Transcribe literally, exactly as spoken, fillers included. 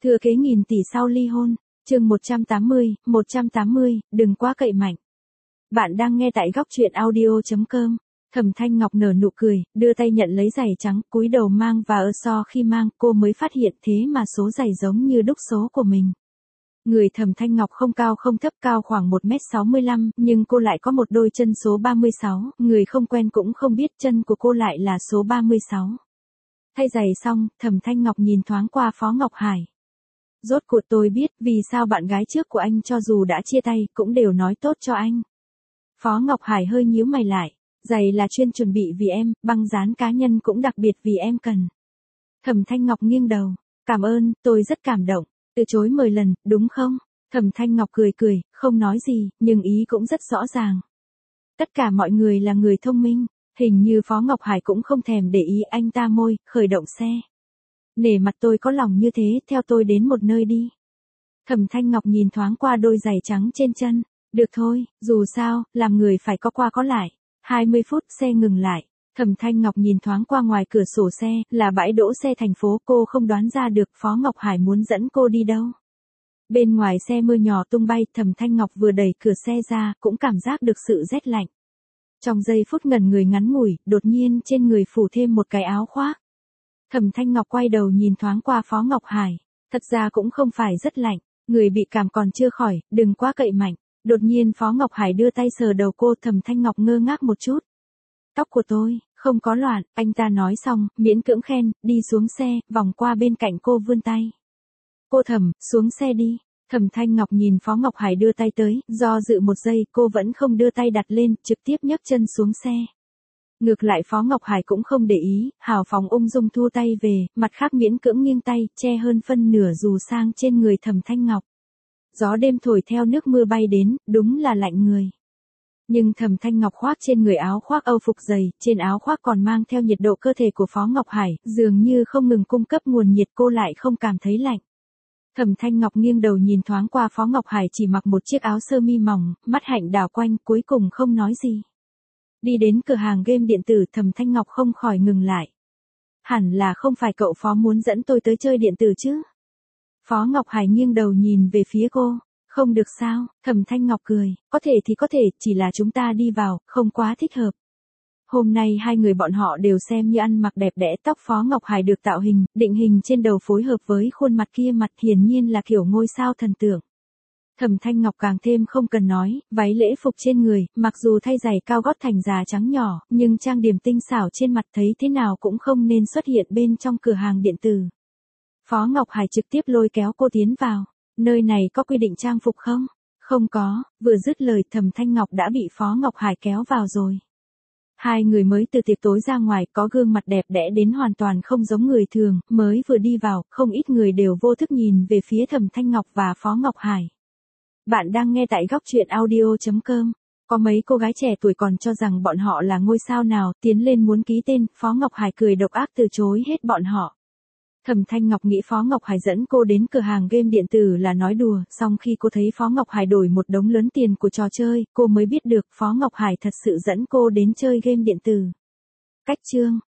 Thừa kế nghìn tỷ sau ly hôn, chương một trăm tám mươi, một trăm tám mươi, đừng quá cậy mạnh. Bạn đang nghe tại góc truyện audio chấm com. Thẩm Thanh Ngọc nở nụ cười, đưa tay nhận lấy giày trắng, cúi đầu mang và ơ so khi mang, cô mới phát hiện thế mà số giày giống như đúc số của mình. Người Thẩm Thanh Ngọc không cao không thấp, cao khoảng một mét sáu mươi lăm, nhưng cô lại có một đôi chân số ba mươi sáu, người không quen cũng không biết chân của cô lại là số ba mươi sáu. Thay giày xong, Thẩm Thanh Ngọc nhìn thoáng qua Phó Ngọc Hải. Rốt cuộc tôi biết vì sao bạn gái trước của anh cho dù đã chia tay cũng đều nói tốt cho anh. Phó Ngọc Hải hơi nhíu mày lại, giày là chuyên chuẩn bị vì em, băng dán cá nhân cũng đặc biệt vì em cần. Thẩm Thanh Ngọc nghiêng đầu, cảm ơn, tôi rất cảm động, từ chối mười lần, đúng không? Thẩm Thanh Ngọc cười cười, không nói gì, nhưng ý cũng rất rõ ràng. Tất cả mọi người là người thông minh, hình như Phó Ngọc Hải cũng không thèm để ý, anh ta môi, khởi động xe. Nể mặt tôi có lòng như thế, theo tôi đến một nơi đi. Thẩm Thanh Ngọc nhìn thoáng qua đôi giày trắng trên chân, được thôi, dù sao, làm người phải có qua có lại. hai mươi phút xe ngừng lại, Thẩm Thanh Ngọc nhìn thoáng qua ngoài cửa sổ xe, là bãi đỗ xe thành phố, cô không đoán ra được Phó Ngọc Hải muốn dẫn cô đi đâu. Bên ngoài xe mưa nhỏ tung bay, Thẩm Thanh Ngọc vừa đẩy cửa xe ra, cũng cảm giác được sự rét lạnh. Trong giây phút ngẩn người ngắn ngủi, đột nhiên trên người phủ thêm một cái áo khoác. Thẩm Thanh Ngọc quay đầu nhìn thoáng qua Phó Ngọc Hải, thật ra cũng không phải rất lạnh, người bị cảm còn chưa khỏi, đừng quá cậy mạnh. Đột nhiên Phó Ngọc Hải đưa tay sờ đầu cô, Thẩm Thanh Ngọc ngơ ngác một chút. Tóc của tôi, không có loạn, anh ta nói xong, miễn cưỡng khen, đi xuống xe, vòng qua bên cạnh cô vươn tay. Cô Thẩm, xuống xe đi. Thẩm Thanh Ngọc nhìn Phó Ngọc Hải đưa tay tới, do dự một giây, cô vẫn không đưa tay đặt lên, trực tiếp nhấc chân xuống xe. Ngược lại Phó Ngọc Hải cũng không để ý, hào phóng ung dung thu tay về, mặt khác miễn cưỡng nghiêng tay, che hơn phân nửa dù sang trên người Thẩm Thanh Ngọc. Gió đêm thổi theo nước mưa bay đến, đúng là lạnh người. Nhưng Thẩm Thanh Ngọc khoác trên người áo khoác Âu phục dày, trên áo khoác còn mang theo nhiệt độ cơ thể của Phó Ngọc Hải, dường như không ngừng cung cấp nguồn nhiệt, cô lại không cảm thấy lạnh. Thẩm Thanh Ngọc nghiêng đầu nhìn thoáng qua Phó Ngọc Hải chỉ mặc một chiếc áo sơ mi mỏng, mắt hạnh đảo quanh, cuối cùng không nói gì. Đi đến cửa hàng game điện tử, Thẩm Thanh Ngọc không khỏi ngừng lại. Hẳn là không phải cậu Phó muốn dẫn tôi tới chơi điện tử chứ? Phó Ngọc Hải nghiêng đầu nhìn về phía cô, không được sao? Thẩm Thanh Ngọc cười, có thể thì có thể, chỉ là chúng ta đi vào, không quá thích hợp. Hôm nay hai người bọn họ đều xem như ăn mặc đẹp đẽ, tóc Phó Ngọc Hải được tạo hình, định hình trên đầu phối hợp với khuôn mặt kia, mặt hiển nhiên là kiểu ngôi sao thần tượng. Thẩm Thanh Ngọc càng thêm không cần nói, váy lễ phục trên người, mặc dù thay giày cao gót thành già trắng nhỏ, nhưng trang điểm tinh xảo trên mặt thấy thế nào cũng không nên xuất hiện bên trong cửa hàng điện tử. Phó Ngọc Hải trực tiếp lôi kéo cô tiến vào. Nơi này có quy định trang phục không? Không có, vừa dứt lời Thẩm Thanh Ngọc đã bị Phó Ngọc Hải kéo vào rồi. Hai người mới từ tiệc tối ra ngoài, có gương mặt đẹp đẽ đến hoàn toàn không giống người thường, mới vừa đi vào, không ít người đều vô thức nhìn về phía Thẩm Thanh Ngọc và Phó Ngọc Hải. Bạn đang nghe tại góc truyện audio chấm com. Có mấy cô gái trẻ tuổi còn cho rằng bọn họ là ngôi sao nào, tiến lên muốn ký tên, Phó Ngọc Hải cười độc ác từ chối hết bọn họ. Thẩm Thanh Ngọc nghĩ Phó Ngọc Hải dẫn cô đến cửa hàng game điện tử là nói đùa, song khi cô thấy Phó Ngọc Hải đổi một đống lớn tiền của trò chơi, cô mới biết được Phó Ngọc Hải thật sự dẫn cô đến chơi game điện tử. Cách chương